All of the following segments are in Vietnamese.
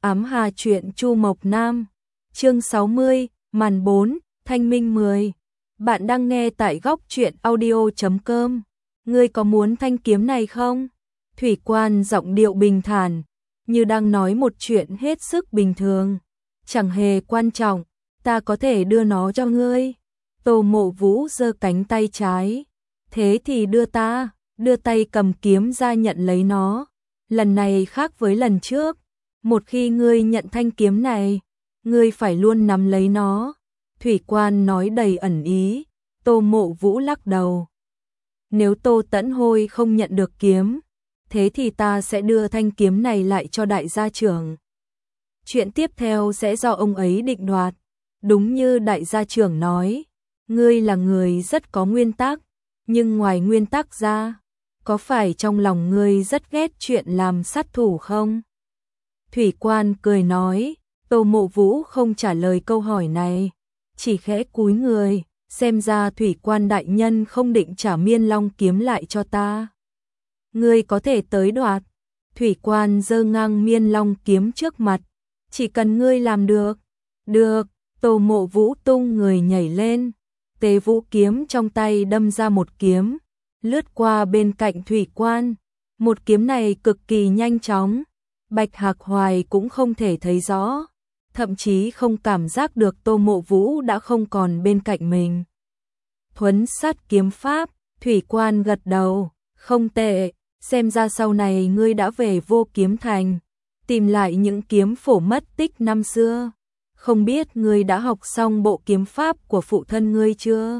Ám Hà truyện Chu Mộc Nam, chương 60, màn 4, Thanh Minh 10. Bạn đang nghe tại góc truyện audio.com. Ngươi có muốn thanh kiếm này không? Thủy Quan giọng điệu bình thản, như đang nói một chuyện hết sức bình thường. Chẳng hề quan trọng, ta có thể đưa nó cho ngươi. Tô Mộ Vũ giơ cánh tay trái. Thế thì đưa tay cầm kiếm ra nhận lấy nó. Lần này khác với lần trước. Một khi ngươi nhận thanh kiếm này, ngươi phải luôn nắm lấy nó. Thủy Quan nói đầy ẩn ý. Tô Mộ Vũ lắc đầu. Nếu Tô Tẫn Hôi không nhận được kiếm, thế thì ta sẽ đưa thanh kiếm này lại cho đại gia trưởng. Chuyện tiếp theo sẽ do ông ấy định đoạt. Đúng như đại gia trưởng nói, ngươi là người rất có nguyên tắc, nhưng ngoài nguyên tắc ra, có phải trong lòng ngươi rất ghét chuyện làm sát thủ không? Thủy Quan cười nói. Tô Mộ Vũ không trả lời câu hỏi này, chỉ khẽ cúi người. Xem ra Thủy Quan đại nhân không định trả Miên Long kiếm lại cho ta. Ngươi có thể tới đoạt. Thủy Quan giơ ngang Miên Long kiếm trước mặt. Chỉ cần ngươi làm được. Được. Tô Mộ Vũ tung người nhảy lên. Tế vũ kiếm trong tay đâm ra một kiếm, lướt qua bên cạnh Thủy Quan. Một kiếm này cực kỳ nhanh chóng. Bạch Hạc Hoài cũng không thể thấy rõ, thậm chí không cảm giác được Tô Mộ Vũ đã không còn bên cạnh mình. Thuấn sát kiếm pháp. Thủy Quan gật đầu. Không tệ, xem ra sau này ngươi đã về Vô Kiếm Thành, tìm lại những kiếm phổ mất tích năm xưa. Không biết ngươi đã học xong bộ kiếm pháp của phụ thân ngươi chưa?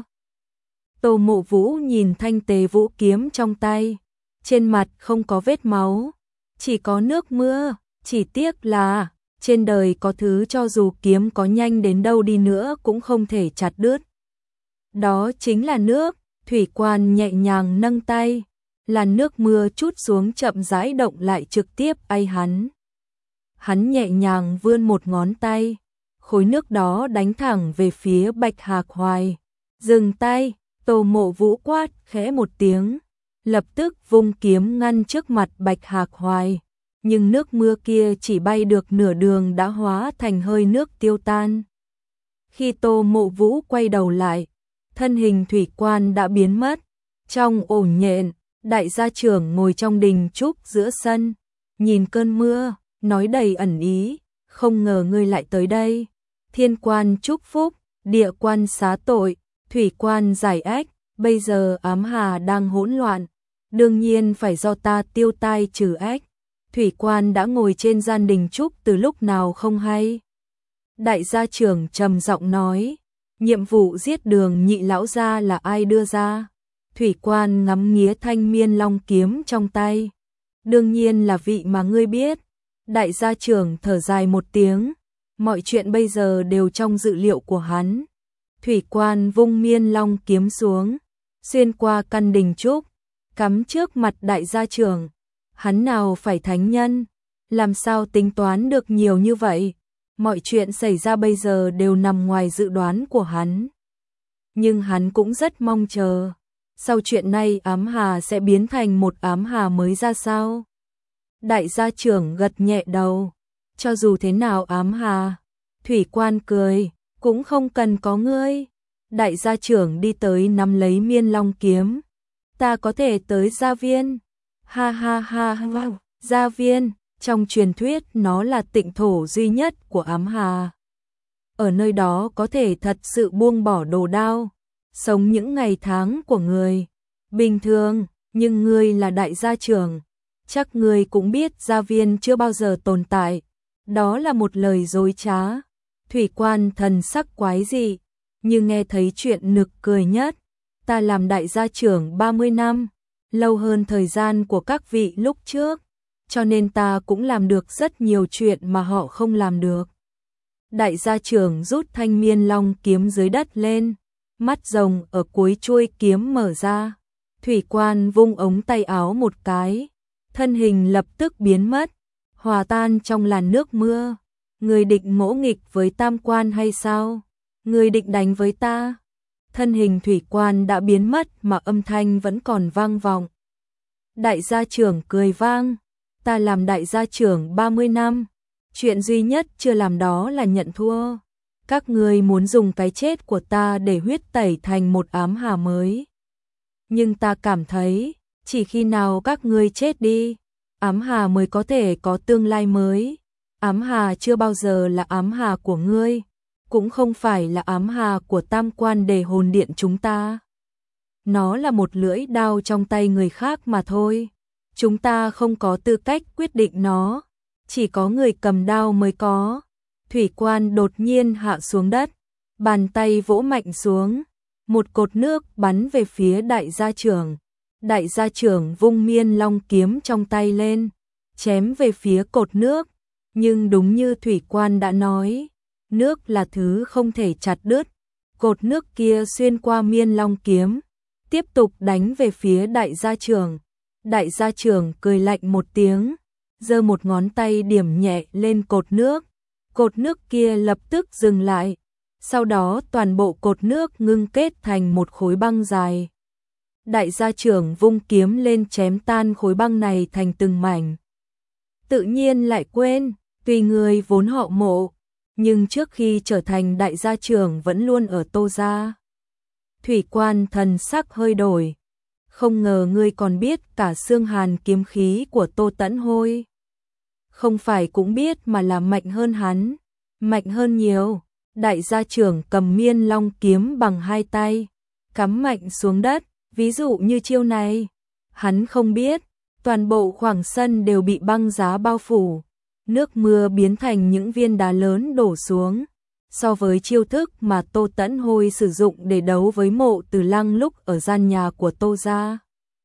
Tô Mộ Vũ nhìn thanh tế vũ kiếm trong tay, trên mặt không có vết máu, chỉ có nước mưa. Chỉ tiếc là trên đời có thứ cho dù kiếm có nhanh đến đâu đi nữa cũng không thể chặt đứt. Đó chính là nước. Thủy Quan nhẹ nhàng nâng tay, làn nước mưa trút xuống chậm rãi động lại trực tiếp ai hắn. Hắn nhẹ nhàng vươn một ngón tay, khối nước đó đánh thẳng về phía Bạch Hạc Hoài. Dừng tay. Tô Mộ Vũ quát khẽ một tiếng, lập tức vung kiếm ngăn trước mặt Bạch Hạc Hoài. Nhưng nước mưa kia chỉ bay được nửa đường đã hóa thành hơi nước tiêu tan. Khi Tô Mộ Vũ quay đầu lại, thân hình Thủy Quan đã biến mất. Trong ổ nhện, đại gia trưởng ngồi trong đình trúc giữa sân, nhìn cơn mưa, nói đầy ẩn ý. Không ngờ ngươi lại tới đây. Thiên Quan chúc phúc, địa quan xá tội, Thủy Quan giải ách. Bây giờ Ám Hà đang hỗn loạn, đương nhiên phải do ta tiêu tai trừ ách. Thủy Quan đã ngồi trên gian đình trúc từ lúc nào không hay. Đại gia trưởng trầm giọng nói. Nhiệm vụ giết Đường nhị lão gia là ai đưa ra? Thủy Quan ngắm nghía thanh Miên Long kiếm trong tay. Đương nhiên là vị mà ngươi biết. Đại gia trưởng thở dài một tiếng. Mọi chuyện bây giờ đều trong dự liệu của hắn. Thủy Quan vung Miên Long kiếm xuống, xuyên qua căn đình trúc, cắm trước mặt đại gia trưởng. Hắn nào phải thánh nhân, làm sao tính toán được nhiều như vậy? Mọi chuyện xảy ra bây giờ đều nằm ngoài dự đoán của hắn. Nhưng hắn cũng rất mong chờ, sau chuyện này Ám Hà sẽ biến thành một Ám Hà mới ra sao? Đại gia trưởng gật nhẹ đầu. Cho dù thế nào Ám Hà, Thủy Quan cười, cũng không cần có ngươi. Đại gia trưởng đi tới nắm lấy Miên Long kiếm. Ta có thể tới gia viên. Ha ha ha ha. Gia viên, trong truyền thuyết nó là tịnh thổ duy nhất của Ám Hà. Ở nơi đó có thể thật sự buông bỏ đồ đao, sống những ngày tháng của người bình thường. Nhưng ngươi là đại gia trưởng, chắc ngươi cũng biết gia viên chưa bao giờ tồn tại. Đó là một lời dối trá. Thủy Quan thần sắc quái dị, nhưng nghe thấy chuyện nực cười nhất. Ta làm đại gia trưởng 30 năm, lâu hơn thời gian của các vị lúc trước, cho nên ta cũng làm được rất nhiều chuyện mà họ không làm được. Đại gia trưởng rút thanh Miên Long kiếm dưới đất lên, mắt rồng ở cuối chuôi kiếm mở ra. Thủy Quan vung ống tay áo một cái, thân hình lập tức biến mất, hòa tan trong làn nước mưa. Người định ngỗ nghịch với Tam Quan hay sao? Người định đánh với ta? Thân hình Thủy Quan đã biến mất mà âm thanh vẫn còn vang vọng. Đại gia trưởng cười vang. Ta làm đại gia trưởng 30 năm, Chuyện duy nhất chưa làm đó là nhận thua. Các ngươi muốn dùng cái chết của ta để huyết tẩy thành một ám hà mới. Nhưng ta cảm thấy, chỉ khi nào các ngươi chết đi, ám hà mới có thể có tương lai mới. Ám hà chưa bao giờ là ám hà của ngươi, cũng không phải là ám hà của tam quan đề hồn điện chúng ta. Nó là một lưỡi đao trong tay người khác mà thôi. Chúng ta không có tư cách quyết định nó, chỉ có người cầm đao mới có. Thủy Quan đột nhiên hạ xuống đất, bàn tay vỗ mạnh xuống, một cột nước bắn về phía đại gia trưởng. Đại gia trưởng vung Miên Long kiếm trong tay lên, chém về phía cột nước, nhưng đúng như Thủy Quan đã nói, nước là thứ không thể chặt đứt. Cột nước kia xuyên qua Miên Long kiếm, tiếp tục đánh về phía đại gia trưởng. Đại gia trưởng cười lạnh một tiếng, giơ một ngón tay điểm nhẹ lên cột nước. Cột nước kia lập tức dừng lại, sau đó toàn bộ cột nước ngưng kết thành một khối băng dài. Đại gia trưởng vung kiếm lên chém tan khối băng này thành từng mảnh. Tự nhiên lại quên, tuy người vốn họ Mộ, nhưng trước khi trở thành đại gia trưởng vẫn luôn ở Tô gia. Thủy Quan thần sắc hơi đổi, không ngờ ngươi còn biết cả xương hàn kiếm khí của Tô Tẫn Hôi. Không phải cũng biết mà là mạnh hơn hắn, mạnh hơn nhiều. Đại gia trưởng cầm Miên Long kiếm bằng hai tay, cắm mạnh xuống đất, ví dụ như chiêu này. Hắn không biết, toàn bộ khoảng sân đều bị băng giá bao phủ, nước mưa biến thành những viên đá lớn đổ xuống. So với chiêu thức mà Tô Tẫn Hôi sử dụng để đấu với Mộ Từ Lăng lúc ở gian nhà của Tô gia,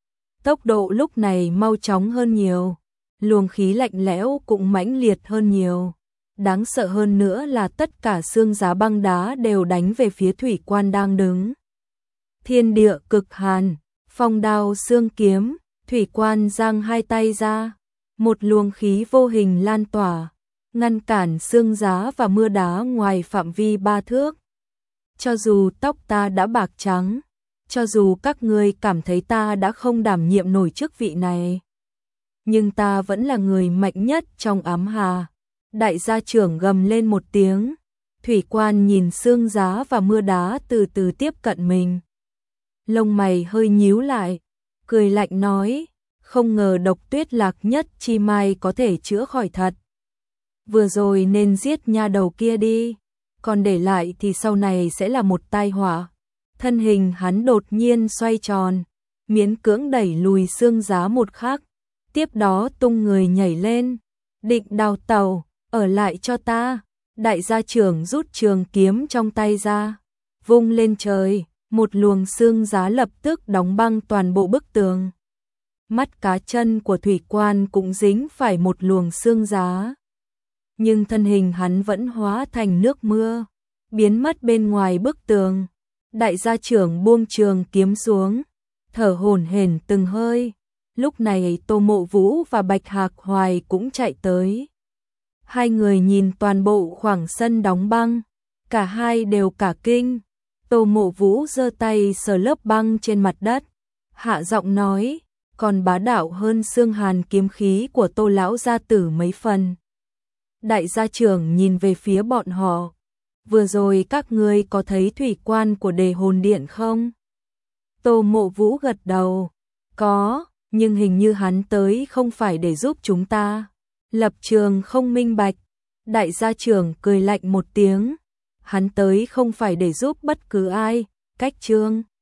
tốc độ lúc này mau chóng hơn nhiều, luồng khí lạnh lẽo cũng mãnh liệt hơn nhiều. Đáng sợ hơn nữa là tất cả xương giá băng đá đều đánh về phía Thủy Quan đang đứng. Thiên địa cực hàn, phong đao xương kiếm, Thủy Quan giang hai tay ra, một luồng khí vô hình lan tỏa, ngăn cản xương giá và mưa đá ngoài phạm vi 3 thước. Cho dù tóc ta đã bạc trắng, cho dù các ngươi cảm thấy ta đã không đảm nhiệm nổi chức vị này, nhưng ta vẫn là người mạnh nhất trong ám hà. Đại gia trưởng gầm lên một tiếng, Thủy Quan nhìn xương giá và mưa đá từ từ tiếp cận mình. Lông mày hơi nhíu lại, cười lạnh nói, không ngờ độc tuyết lạc nhất chi mai có thể chữa khỏi thật. Vừa rồi nên giết nha đầu kia đi, còn để lại thì sau này sẽ là một tai họa. Thân hình hắn đột nhiên xoay tròn, miễn cưỡng đẩy lùi xương giá một khắc, tiếp đó tung người nhảy lên, định đào tẩu. Ở lại cho ta. Đại gia trưởng rút trường kiếm trong tay ra, vung lên trời, một luồng xương giá lập tức đóng băng toàn bộ bức tường. Mắt cá chân của Thủy Quan cũng dính phải một luồng xương giá, nhưng thân hình hắn vẫn hóa thành nước mưa, biến mất bên ngoài bức tường. Đại gia trưởng buông trường kiếm xuống, thở hổn hển từng hơi. Lúc này Tô Mộ Vũ và Bạch Hạc Hoài cũng chạy tới. Hai người nhìn toàn bộ khoảng sân đóng băng, cả hai đều cả kinh. Tô Mộ Vũ giơ tay sờ lớp băng trên mặt đất, hạ giọng nói, còn bá đạo hơn xương hàn kiếm khí của Tô lão gia tử mấy phần. Đại gia trưởng nhìn về phía bọn họ, vừa rồi các ngươi có thấy Thủy Quan của đề hồn điện không? Tô Mộ Vũ gật đầu, có, nhưng hình như hắn tới không phải để giúp chúng ta. Lập trường không minh bạch. Đại gia trưởng cười lạnh một tiếng, hắn tới không phải để giúp bất cứ ai, cách trương.